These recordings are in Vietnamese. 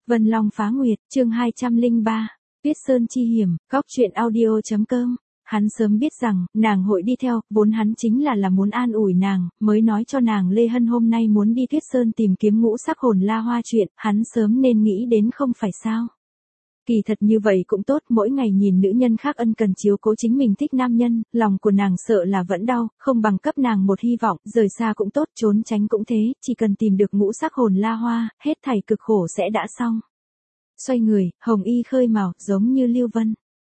Vân Long Phá Nguyệt, chương 203, Tuyết Sơn Chi Hiểm, góc truyện audio.com. Hắn sớm biết rằng, nàng hội đi theo, vốn hắn chính là muốn an ủi nàng, mới nói cho nàng Lê Hân hôm nay muốn đi Tuyết Sơn tìm kiếm ngũ sắc hồn la hoa chuyện, hắn sớm nên nghĩ đến không phải sao. Kỳ thật như vậy cũng tốt, mỗi ngày nhìn nữ nhân khác ân cần chiếu cố chính mình thích nam nhân, lòng của nàng sợ là vẫn đau, không bằng cấp nàng một hy vọng, rời xa cũng tốt, trốn tránh cũng thế, chỉ cần tìm được ngũ sắc hồn la hoa, hết thảy cực khổ sẽ đã xong. Xoay người, hồng y khơi màu, giống như Lưu Vân.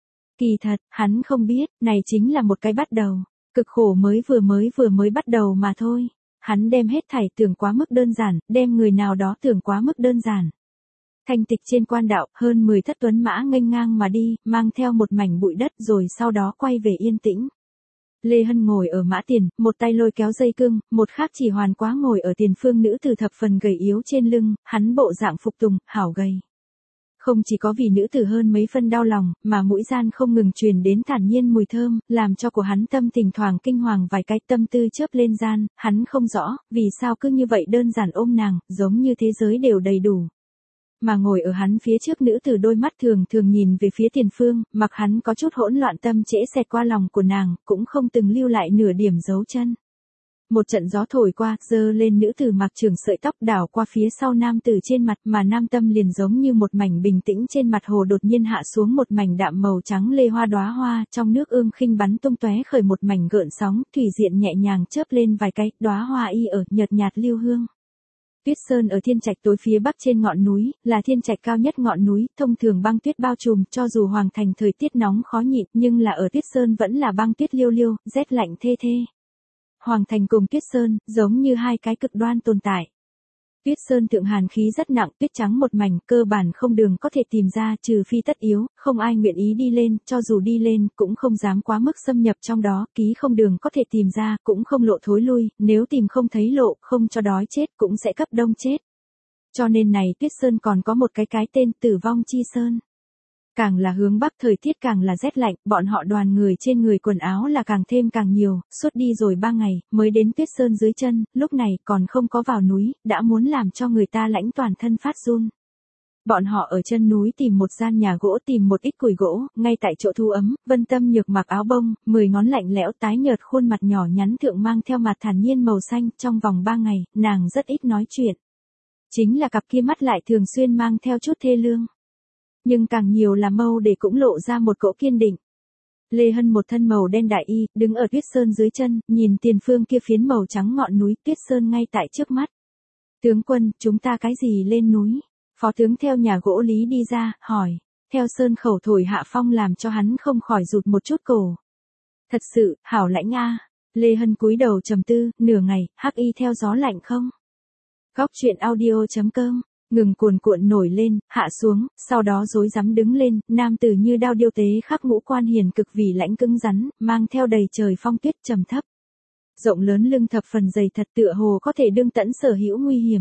Kỳ thật, hắn không biết, này chính là một cái bắt đầu, cực khổ mới vừa bắt đầu mà thôi. Hắn đem hết thảy tưởng quá mức đơn giản, đem người nào đó tưởng quá mức đơn giản. Thanh tịch trên quan đạo, hơn 10 thất tuấn mã nghênh ngang mà đi, mang theo một mảnh bụi đất rồi sau đó quay về yên tĩnh. Lê Hân ngồi ở mã tiền, một tay lôi kéo dây cương, một khác chỉ hoàn quá ngồi ở tiền phương nữ tử thập phần gầy yếu trên lưng, hắn bộ dạng phục tùng, hảo gầy. Không chỉ có vì nữ tử hơn mấy phân đau lòng, mà mũi gian không ngừng truyền đến thản nhiên mùi thơm, làm cho của hắn tâm thỉnh thoảng kinh hoàng vài cái, tâm tư chớp lên gian, hắn không rõ, vì sao cứ như vậy đơn giản ôm nàng, giống như thế giới đều đầy đủ. Mà ngồi ở hắn phía trước nữ tử đôi mắt thường nhìn về phía tiền phương, mặc hắn có chút hỗn loạn tâm trễ xẹt qua lòng của nàng, cũng không từng lưu lại nửa điểm dấu chân. Một trận gió thổi qua, dơ lên nữ tử mặc trường sợi tóc đảo qua phía sau nam tử trên mặt, mà nam tâm liền giống như một mảnh bình tĩnh trên mặt hồ đột nhiên hạ xuống một mảnh đạm màu trắng lê hoa đóa hoa, trong nước ương khinh bắn tung tóe khởi một mảnh gợn sóng, thủy diện nhẹ nhàng chớp lên vài cái, đóa hoa y ở nhợt nhạt lưu hương. Tuyết Sơn ở Thiên Trạch tối phía bắc trên ngọn núi, là Thiên Trạch cao nhất ngọn núi, thông thường băng tuyết bao trùm, cho dù hoàng thành thời tiết nóng khó nhịn, nhưng là ở Tuyết Sơn vẫn là băng tuyết liêu liêu, rét lạnh thê thê. Hoàng thành cùng Tuyết Sơn, giống như hai cái cực đoan tồn tại. Tuyết Sơn thượng hàn khí rất nặng, tuyết trắng một mảnh, cơ bản không đường có thể tìm ra, trừ phi tất yếu, không ai nguyện ý đi lên, cho dù đi lên, cũng không dám quá mức xâm nhập trong đó, ký không đường có thể tìm ra, cũng không lộ thối lui, nếu tìm không thấy lộ, không cho đói chết, cũng sẽ cấp đông chết. Cho nên này Tuyết Sơn còn có một cái tên, Tử Vong Chi Sơn. Càng là hướng bắc thời tiết càng là rét lạnh, bọn họ đoàn người trên người quần áo là càng thêm càng nhiều, suốt đi rồi 3 ngày, mới đến Tuyết Sơn dưới chân, lúc này còn không có vào núi, đã muốn làm cho người ta lãnh toàn thân phát run. Bọn họ ở chân núi tìm một gian nhà gỗ, tìm một ít củi gỗ, ngay tại chỗ thu ấm, Vân Tâm Nhược mặc áo bông, 10 ngón lạnh lẽo tái nhợt khuôn mặt nhỏ nhắn thượng mang theo mặt thản nhiên màu xanh, trong vòng 3 ngày, nàng rất ít nói chuyện. Chính là cặp kia mắt lại thường xuyên mang theo chút thê lương. Nhưng càng nhiều là mâu để cũng lộ ra một cỗ kiên định. Lê Hân một thân màu đen đại y, đứng ở Tuyết Sơn dưới chân, nhìn tiền phương kia phiến màu trắng ngọn núi, Tuyết Sơn ngay tại trước mắt. Tướng quân, chúng ta cái gì lên núi? Phó tướng theo nhà gỗ lý đi ra, hỏi. Theo sơn khẩu thổi hạ phong làm cho hắn không khỏi rụt một chút cổ. Thật sự, hảo lãnh a. Lê Hân cúi đầu trầm tư, nửa ngày, hắc y theo gió lạnh không? Góc truyện audio.com. Ngừng cuồn cuộn nổi lên, hạ xuống, sau đó rối rắm đứng lên, nam tử như đao điêu tế khắc ngũ quan hiền cực vì lãnh cứng rắn, mang theo đầy trời phong tuyết trầm thấp. Rộng lớn lưng thập phần dày thật tựa hồ có thể đương tẫn sở hữu nguy hiểm.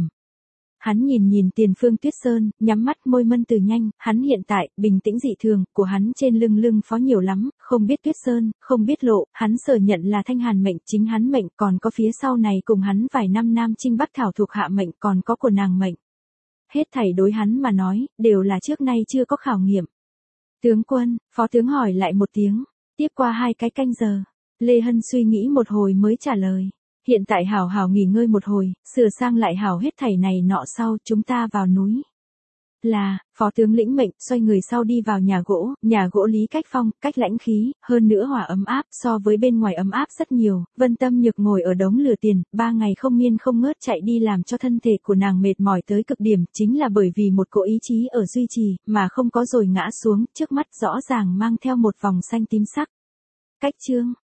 Hắn nhìn tiền phương Tuyết Sơn, nhắm mắt môi mân từ nhanh, hắn hiện tại, bình tĩnh dị thường, của hắn trên lưng phó nhiều lắm, không biết Tuyết Sơn, không biết lộ, hắn sở nhận là Thanh Hàn mệnh, chính hắn mệnh, còn có phía sau này cùng hắn vài năm Nam Trinh Bắc Thảo thuộc hạ mệnh, còn có của nàng mệnh. Hết thảy đối hắn mà nói, đều là trước nay chưa có khảo nghiệm. Tướng quân, phó tướng hỏi lại một tiếng, tiếp qua 2 cái canh giờ. Lê Hân suy nghĩ một hồi mới trả lời. Hiện tại hảo hảo nghỉ ngơi một hồi, sửa sang lại hảo hết thảy này nọ sau, chúng ta vào núi. Là, phó tướng lĩnh mệnh, xoay người sau đi vào nhà gỗ lý cách phong, cách lãnh khí, hơn nữa hỏa ấm áp, so với bên ngoài ấm áp rất nhiều, Vân Tâm Nhược ngồi ở đống lửa tiền, 3 ngày không miên không ngớt chạy đi làm cho thân thể của nàng mệt mỏi tới cực điểm, chính là bởi vì một cỗ ý chí ở duy trì, mà không có rồi ngã xuống, trước mắt rõ ràng mang theo một vòng xanh tím sắc. Cách chương,